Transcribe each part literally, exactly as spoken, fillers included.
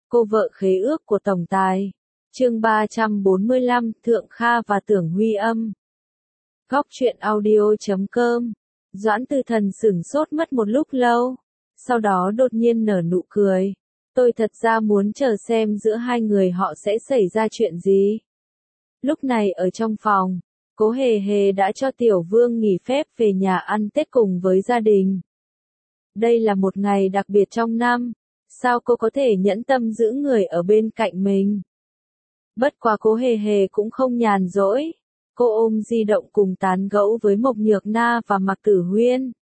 Cô vợ khế ước của tổng tài. Chương ba trăm bốn mươi lăm, Thượng Kha và Tưởng Huy Âm. Góc truyện audio chấm com. Doãn Tư Thần sửng sốt mất một lúc lâu, sau đó đột nhiên nở nụ cười. Tôi thật ra muốn chờ xem giữa hai người họ sẽ xảy ra chuyện gì. Lúc này ở trong phòng, Cố Hề Hề đã cho Tiểu Vương nghỉ phép về nhà ăn Tết cùng với gia đình. Đây là một ngày đặc biệt trong năm, sao cô có thể nhẫn tâm giữ người ở bên cạnh mình? Bất quá Cố Hề Hề cũng không nhàn rỗi, cô ôm di động cùng tán gẫu với Mộc Nhược Na và Mạc Tử Huyên.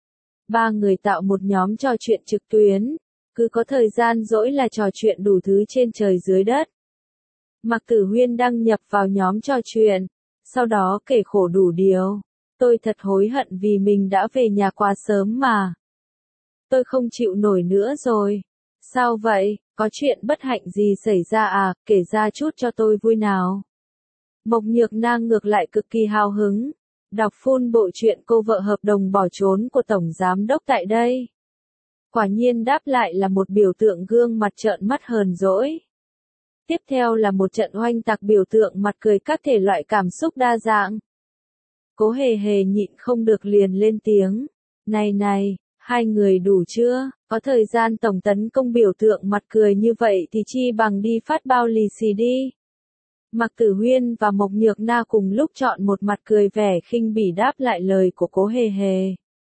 Ba người tạo một nhóm trò chuyện trực tuyến, cứ có thời gian rỗi là trò chuyện đủ thứ trên trời dưới đất. Mạc Tử Huyên đăng nhập vào nhóm trò chuyện, sau đó kể khổ đủ điều. Tôi thật hối hận vì mình đã về nhà quá sớm mà. Tôi không chịu nổi nữa rồi. Sao vậy, có chuyện bất hạnh gì xảy ra à, kể ra chút cho tôi vui nào. Mộc Nhược Na ngược lại cực kỳ hào hứng, đọc full bộ truyện cô vợ hợp đồng bỏ trốn của Tổng Giám Đốc tại đây. Quả nhiên đáp lại là một biểu tượng gương mặt trợn mắt hờn dỗi. Tiếp theo là một trận oanh tạc biểu tượng mặt cười các thể loại cảm xúc đa dạng. Cố Hề Hề nhịn không được liền lên tiếng. Này này, hai người đủ chưa, có thời gian tổng tấn công biểu tượng mặt cười như vậy thì chi bằng đi phát bao lì xì đi. Mạc Tử Huyên và Mộc Nhược Na cùng lúc chọn một mặt cười vẻ khinh bỉ đáp lại lời của Cố Hề Hề.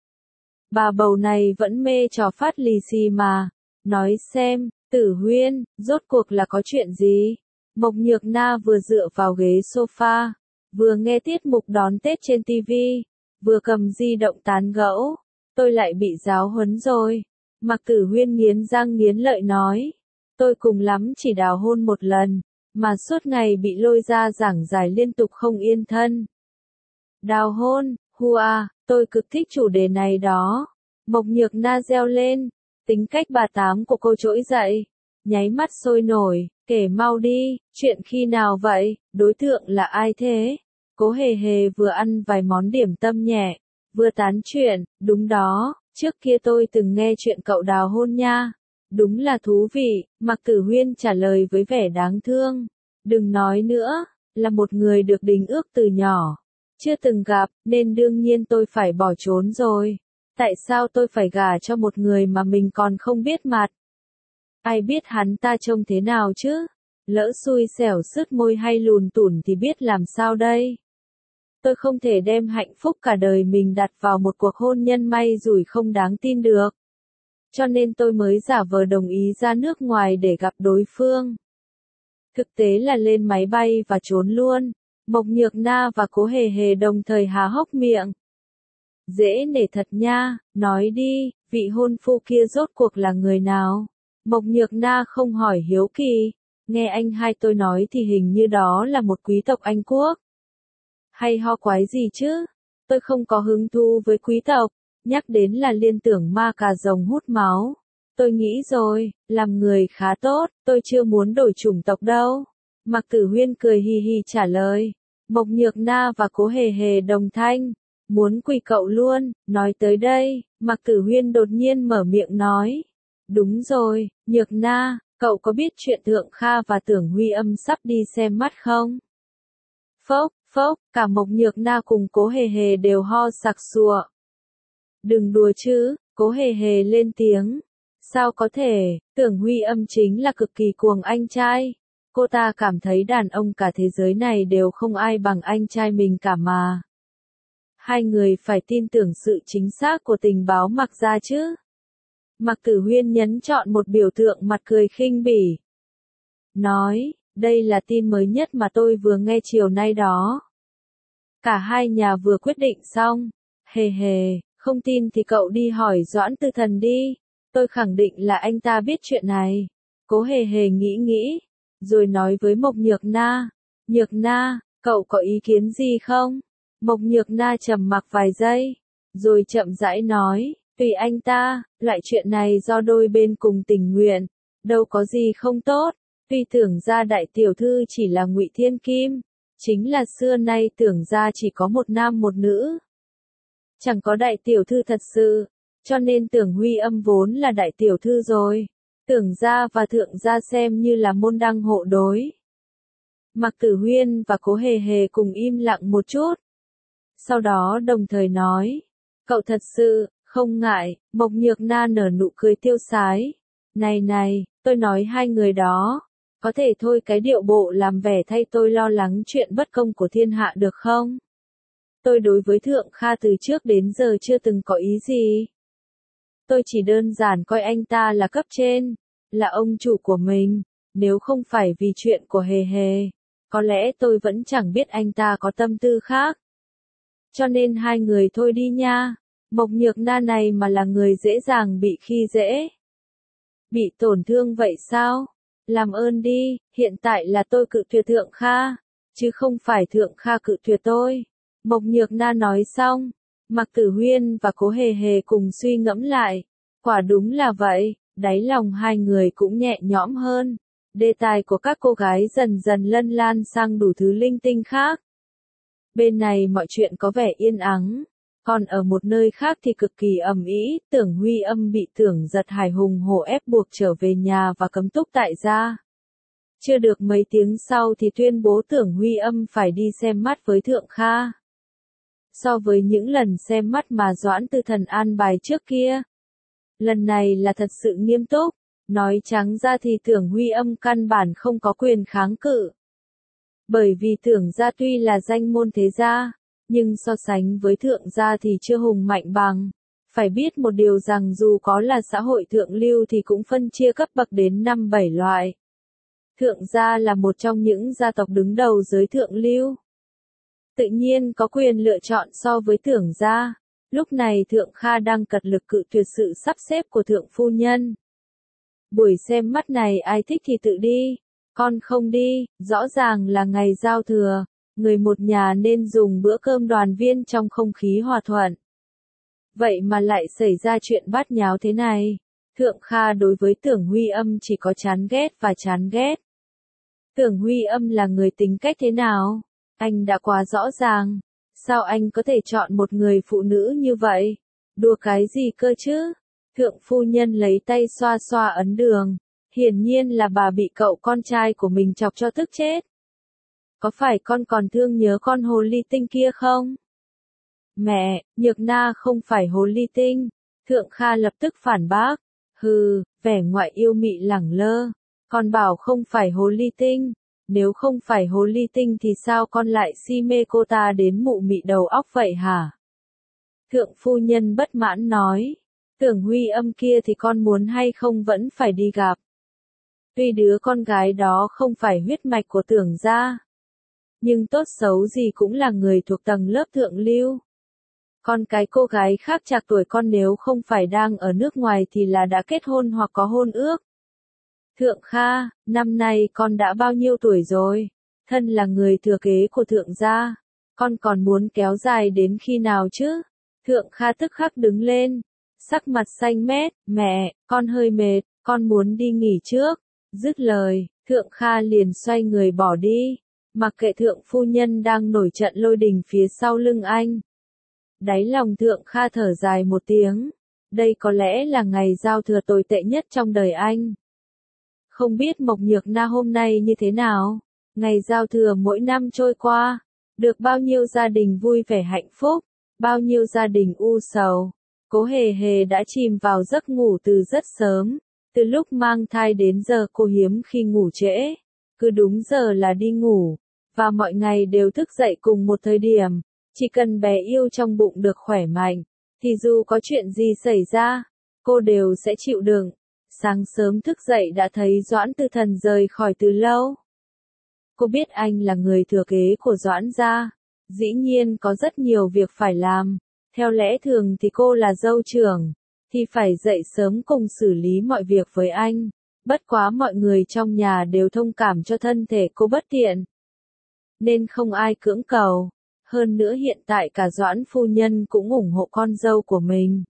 Bà bầu này vẫn mê trò phát lì xì mà. Nói xem, Tử Huyên, rốt cuộc là có chuyện gì? Mộc Nhược Na vừa dựa vào ghế sofa, vừa nghe tiết mục đón Tết trên ti vi, vừa cầm di động tán gẫu. Tôi lại bị giáo huấn rồi. Mạc Tử Huyên nghiến răng nghiến lợi nói. Tôi cùng lắm chỉ đào hôn một lần, mà suốt ngày bị lôi ra giảng giải liên tục không yên thân. Đào hôn, hua, tôi cực thích chủ đề này đó. Mộc Nhược Na reo lên, tính cách bà tám của cô trỗi dậy, nháy mắt sôi nổi, kể mau đi, chuyện khi nào vậy, đối tượng là ai thế? Cố Hề Hề vừa ăn vài món điểm tâm nhẹ, vừa tán chuyện, đúng đó, trước kia tôi từng nghe chuyện cậu đào hôn nha. Đúng là thú vị, Mạc Tử Huyên trả lời với vẻ đáng thương. Đừng nói nữa, là một người được đính ước từ nhỏ, chưa từng gặp, nên đương nhiên tôi phải bỏ trốn rồi. Tại sao tôi phải gả cho một người mà mình còn không biết mặt? Ai biết hắn ta trông thế nào chứ? Lỡ xui xẻo sứt môi hay lùn tủn thì biết làm sao đây? Tôi không thể đem hạnh phúc cả đời mình đặt vào một cuộc hôn nhân may rủi không đáng tin được. Cho nên tôi mới giả vờ đồng ý ra nước ngoài để gặp đối phương. Thực tế là lên máy bay và trốn luôn. Mộc Nhược Na và Cố Hề Hề đồng thời há hốc miệng. Dễ nể thật nha, nói đi, vị hôn phu kia rốt cuộc là người nào? Mộc Nhược Na không hỏi hiếu kỳ, nghe anh hai tôi nói thì hình như đó là một quý tộc Anh Quốc. Hay ho quái gì chứ? Tôi không có hứng thú với quý tộc, nhắc đến là liên tưởng ma cà rồng hút máu. Tôi nghĩ rồi, làm người khá tốt, tôi chưa muốn đổi chủng tộc đâu. Mạc Tử Huyên cười hì hì trả lời. Mộc Nhược Na và Cố Hề Hề đồng thanh. Muốn quỳ cậu luôn, nói tới đây, Mạc Tử Huyên đột nhiên mở miệng nói. Đúng rồi, Nhược Na, cậu có biết chuyện Thượng Kha và Tưởng Huy Âm sắp đi xem mắt không? Phốc, phốc, cả Mộc Nhược Na cùng Cố Hề Hề đều ho sặc sụa. Đừng đùa chứ, Cố Hề Hề lên tiếng. Sao có thể, Tưởng Huy Âm chính là cực kỳ cuồng anh trai. Cô ta cảm thấy đàn ông cả thế giới này đều không ai bằng anh trai mình cả mà. Hai người phải tin tưởng sự chính xác của tình báo Mạc gia chứ. Mạc Tử Huyên nhấn chọn một biểu tượng mặt cười khinh bỉ. Nói, đây là tin mới nhất mà tôi vừa nghe chiều nay đó. Cả hai nhà vừa quyết định xong. Hề hề, không tin thì cậu đi hỏi Doãn Tư Thần đi. Tôi khẳng định là anh ta biết chuyện này. Cố Hề Hề nghĩ nghĩ, rồi nói với Mộc Nhược Na. Nhược Na, cậu có ý kiến gì không? Mộc Nhược Na trầm mặc vài giây, rồi chậm rãi nói, tùy anh ta, loại chuyện này do đôi bên cùng tình nguyện, đâu có gì không tốt. Tuy tưởng ra đại tiểu thư chỉ là Ngụy Thiên Kim, chính là xưa nay tưởng ra chỉ có một nam một nữ. Chẳng có đại tiểu thư thật sự, cho nên Tưởng Huy Âm vốn là đại tiểu thư rồi. Tưởng gia và thượng gia xem như là môn đăng hộ đối. Mạc Tử Huyên và Cố Hề Hề cùng im lặng một chút. Sau đó đồng thời nói, cậu thật sự, không ngại, Mộc Nhược Na nở nụ cười tiêu sái. Này này, tôi nói hai người đó, có thể thôi cái điệu bộ làm vẻ thay tôi lo lắng chuyện bất công của thiên hạ được không? Tôi đối với Thượng Kha từ trước đến giờ chưa từng có ý gì. Tôi chỉ đơn giản coi anh ta là cấp trên, là ông chủ của mình, nếu không phải vì chuyện của Hề Hề, có lẽ tôi vẫn chẳng biết anh ta có tâm tư khác. Cho nên hai người thôi đi nha, Mộc Nhược Na này mà là người dễ dàng bị khi dễ. Bị tổn thương vậy sao? Làm ơn đi, hiện tại là tôi cự tuyệt Thượng Kha, chứ không phải Thượng Kha cự tuyệt tôi. Mộc Nhược Na nói xong, Mạc Tử Huyên và Cố Hề Hề cùng suy ngẫm lại. Quả đúng là vậy, đáy lòng hai người cũng nhẹ nhõm hơn. Đề tài của các cô gái dần dần lân lan sang đủ thứ linh tinh khác. Bên này mọi chuyện có vẻ yên ắng, còn ở một nơi khác thì cực kỳ ầm ĩ. Tưởng Huy Âm bị Tưởng Giật Hải hùng hổ ép buộc trở về nhà và cấm túc tại gia. Chưa được mấy tiếng sau thì tuyên bố Tưởng Huy Âm phải đi xem mắt với Thượng Kha. So với những lần xem mắt mà Doãn Tư Thần an bài trước kia, lần này là thật sự nghiêm túc. Nói trắng ra thì Tưởng Huy Âm căn bản không có quyền kháng cự. Bởi vì Tưởng gia tuy là danh môn thế gia, nhưng so sánh với Thượng gia thì chưa hùng mạnh bằng. Phải biết một điều rằng dù có là xã hội thượng lưu thì cũng phân chia cấp bậc đến năm bảy loại. Thượng gia là một trong những gia tộc đứng đầu giới thượng lưu. Tự nhiên có quyền lựa chọn so với Tưởng gia. Lúc này Thượng Kha đang cật lực cự tuyệt sự sắp xếp của Thượng phu nhân. Buổi xem mắt này ai thích thì tự đi, con không đi, rõ ràng là ngày giao thừa, người một nhà nên dùng bữa cơm đoàn viên trong không khí hòa thuận. Vậy mà lại xảy ra chuyện bát nháo thế này. Thượng Kha đối với Tưởng Huy Âm chỉ có chán ghét và chán ghét. Tưởng Huy Âm là người tính cách thế nào? Anh đã quá rõ ràng. Sao anh có thể chọn một người phụ nữ như vậy? Đùa cái gì cơ chứ? Thượng phu nhân lấy tay xoa xoa ấn đường. Hiển nhiên là bà bị cậu con trai của mình chọc cho tức chết. Có phải con còn thương nhớ con hồ ly tinh kia không? Mẹ, Nhược Na không phải hồ ly tinh. Thượng Kha lập tức phản bác. Hừ, vẻ ngoại yêu mị lẳng lơ. Con bảo không phải hồ ly tinh. Nếu không phải hồ ly tinh thì sao con lại si mê cô ta đến mụ mị đầu óc vậy hả? Thượng phu nhân bất mãn nói. Tưởng Huy Âm kia thì con muốn hay không vẫn phải đi gặp. Tuy đứa con gái đó không phải huyết mạch của Tưởng gia, nhưng tốt xấu gì cũng là người thuộc tầng lớp thượng lưu. Con cái cô gái khác trạc tuổi con nếu không phải đang ở nước ngoài thì là đã kết hôn hoặc có hôn ước. Thượng Kha, năm nay con đã bao nhiêu tuổi rồi? Thân là người thừa kế của Thượng gia, con còn muốn kéo dài đến khi nào chứ? Thượng Kha tức khắc đứng lên, sắc mặt xanh mét. Mẹ, con hơi mệt, con muốn đi nghỉ trước. Dứt lời, Thượng Kha liền xoay người bỏ đi, mặc kệ Thượng phu nhân đang nổi trận lôi đình phía sau lưng anh. Đáy lòng Thượng Kha thở dài một tiếng, đây có lẽ là ngày giao thừa tồi tệ nhất trong đời anh. Không biết Mộc Nhược Na hôm nay như thế nào? Ngày giao thừa mỗi năm trôi qua, được bao nhiêu gia đình vui vẻ hạnh phúc, bao nhiêu gia đình u sầu. Cố Hề Hề đã chìm vào giấc ngủ từ rất sớm. Từ lúc mang thai đến giờ cô hiếm khi ngủ trễ, cứ đúng giờ là đi ngủ, và mọi ngày đều thức dậy cùng một thời điểm. Chỉ cần bé yêu trong bụng được khỏe mạnh, thì dù có chuyện gì xảy ra, cô đều sẽ chịu đựng. Sáng sớm thức dậy đã thấy Doãn Tư Thần rời khỏi từ lâu. Cô biết anh là người thừa kế của Doãn gia, dĩ nhiên có rất nhiều việc phải làm. Theo lẽ thường thì cô là dâu trưởng, thì phải dậy sớm cùng xử lý mọi việc với anh. Bất quá mọi người trong nhà đều thông cảm cho thân thể cô bất tiện, nên không ai cưỡng cầu. Hơn nữa hiện tại cả Doãn phu nhân cũng ủng hộ con dâu của mình.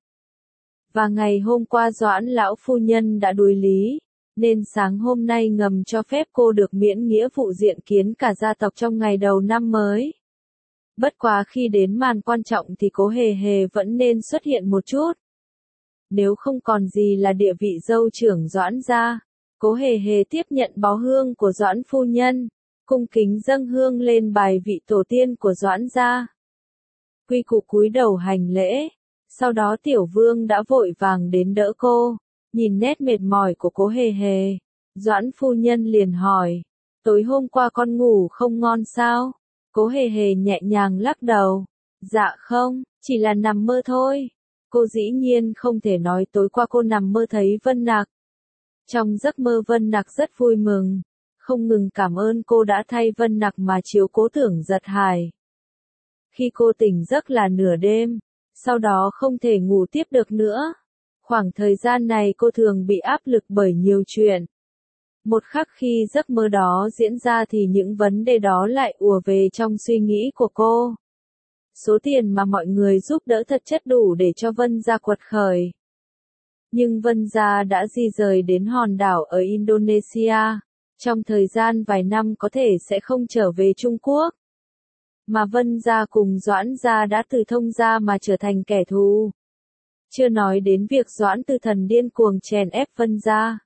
Và ngày hôm qua Doãn lão phu nhân đã đối lý, nên sáng hôm nay ngầm cho phép cô được miễn nghĩa vụ diện kiến cả gia tộc trong ngày đầu năm mới. Bất quá khi đến màn quan trọng thì Cố Hề Hề vẫn nên xuất hiện một chút. nếu không còn gì là địa vị dâu trưởng Doãn gia. Cố Hề Hề tiếp nhận bó hương của Doãn phu nhân, cung kính dâng hương lên bài vị tổ tiên của Doãn gia. Quy Củ cúi đầu hành lễ, sau đó Tiểu Vương đã vội vàng đến đỡ cô, nhìn nét mệt mỏi của Cố Hề Hề, Doãn phu nhân liền hỏi, tối hôm qua con ngủ không ngon sao? Cố Hề Hề nhẹ nhàng lắc đầu, dạ không, chỉ là nằm mơ thôi. Cô dĩ nhiên không thể nói tối qua cô nằm mơ thấy Vân Nặc. Trong giấc mơ Vân Nặc rất vui mừng, không ngừng cảm ơn cô đã thay Vân Nặc mà chiếu cố Tưởng Giật Hải. Khi cô tỉnh giấc là nửa đêm, sau đó không thể ngủ tiếp được nữa. Khoảng thời gian này cô thường bị áp lực bởi nhiều chuyện. Một khắc khi giấc mơ đó diễn ra thì những vấn đề đó lại ùa về trong suy nghĩ của cô. Số tiền mà mọi người giúp đỡ thật chất đủ để cho Vân gia quật khởi. Nhưng Vân gia đã di rời đến hòn đảo ở Indonesia, trong thời gian vài năm có thể sẽ không trở về Trung Quốc. Mà Vân gia cùng Doãn gia đã từ thông gia mà trở thành kẻ thù. Chưa nói đến việc Doãn Tư Thần điên cuồng chèn ép Vân gia.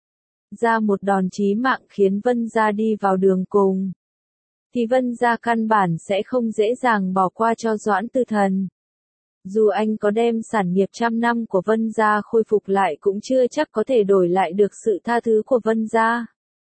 Ra một đòn chí mạng khiến Vân gia đi vào đường cùng. Thì Vân gia căn bản sẽ không dễ dàng bỏ qua cho Doãn Tư Thần. Dù anh có đem sản nghiệp trăm năm của Vân gia khôi phục lại cũng chưa chắc có thể đổi lại được sự tha thứ của Vân gia.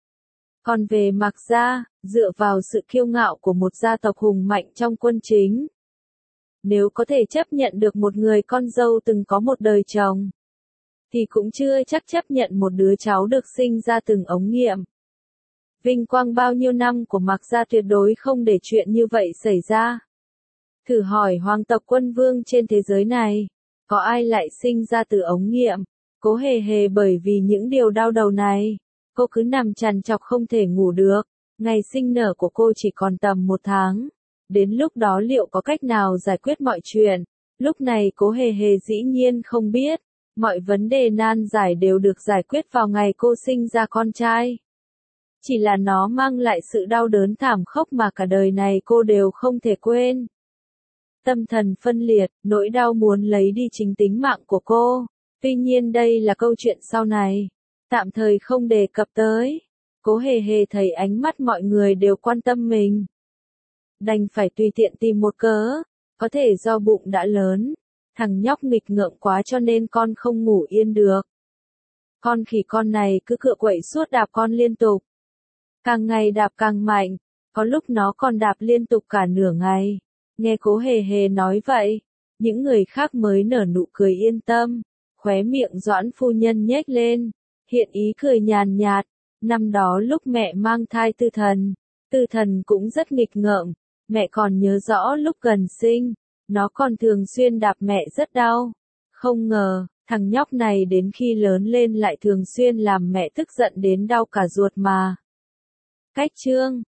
Còn về Mạc gia, dựa vào sự kiêu ngạo của một gia tộc hùng mạnh trong quân chính, nếu có thể chấp nhận được một người con dâu từng có một đời chồng, thì cũng chưa chắc chấp nhận một đứa cháu được sinh ra từng ống nghiệm. Vinh quang bao nhiêu năm của Mạc gia tuyệt đối không để chuyện như vậy xảy ra. Thử hỏi hoàng tộc quân vương trên thế giới này, có ai lại sinh ra từ ống nghiệm? Cố Hề Hề bởi vì những điều đau đầu này, cô cứ nằm trằn trọc không thể ngủ được. Ngày sinh nở của cô chỉ còn tầm một tháng. Đến lúc đó liệu có cách nào giải quyết mọi chuyện? Lúc này Cố Hề Hề dĩ nhiên không biết. Mọi vấn đề nan giải đều được giải quyết vào ngày cô sinh ra con trai. Chỉ là nó mang lại sự đau đớn thảm khốc mà cả đời này cô đều không thể quên. Tâm thần phân liệt, nỗi đau muốn lấy đi chính tính mạng của cô. Tuy nhiên đây là câu chuyện sau này, tạm thời không đề cập tới. Cố Hề Hề thấy ánh mắt mọi người đều quan tâm mình, đành phải tùy tiện tìm một cớ, có thể do bụng đã lớn, thằng nhóc nghịch ngợm quá cho nên con không ngủ yên được. Con khỉ con này cứ cựa quậy suốt đạp con liên tục. Càng ngày đạp càng mạnh, có lúc nó còn đạp liên tục cả nửa ngày. Nghe Cố Hề Hề nói vậy, những người khác mới nở nụ cười yên tâm, khóe miệng Doãn phu nhân nhếch lên, hiện ý cười nhàn nhạt. Năm đó lúc mẹ mang thai Tư Thần, Tư Thần cũng rất nghịch ngợm, mẹ còn nhớ rõ lúc gần sinh, nó còn thường xuyên đạp mẹ rất đau. Không ngờ, thằng nhóc này đến khi lớn lên lại thường xuyên làm mẹ tức giận đến đau cả ruột mà. Cách chương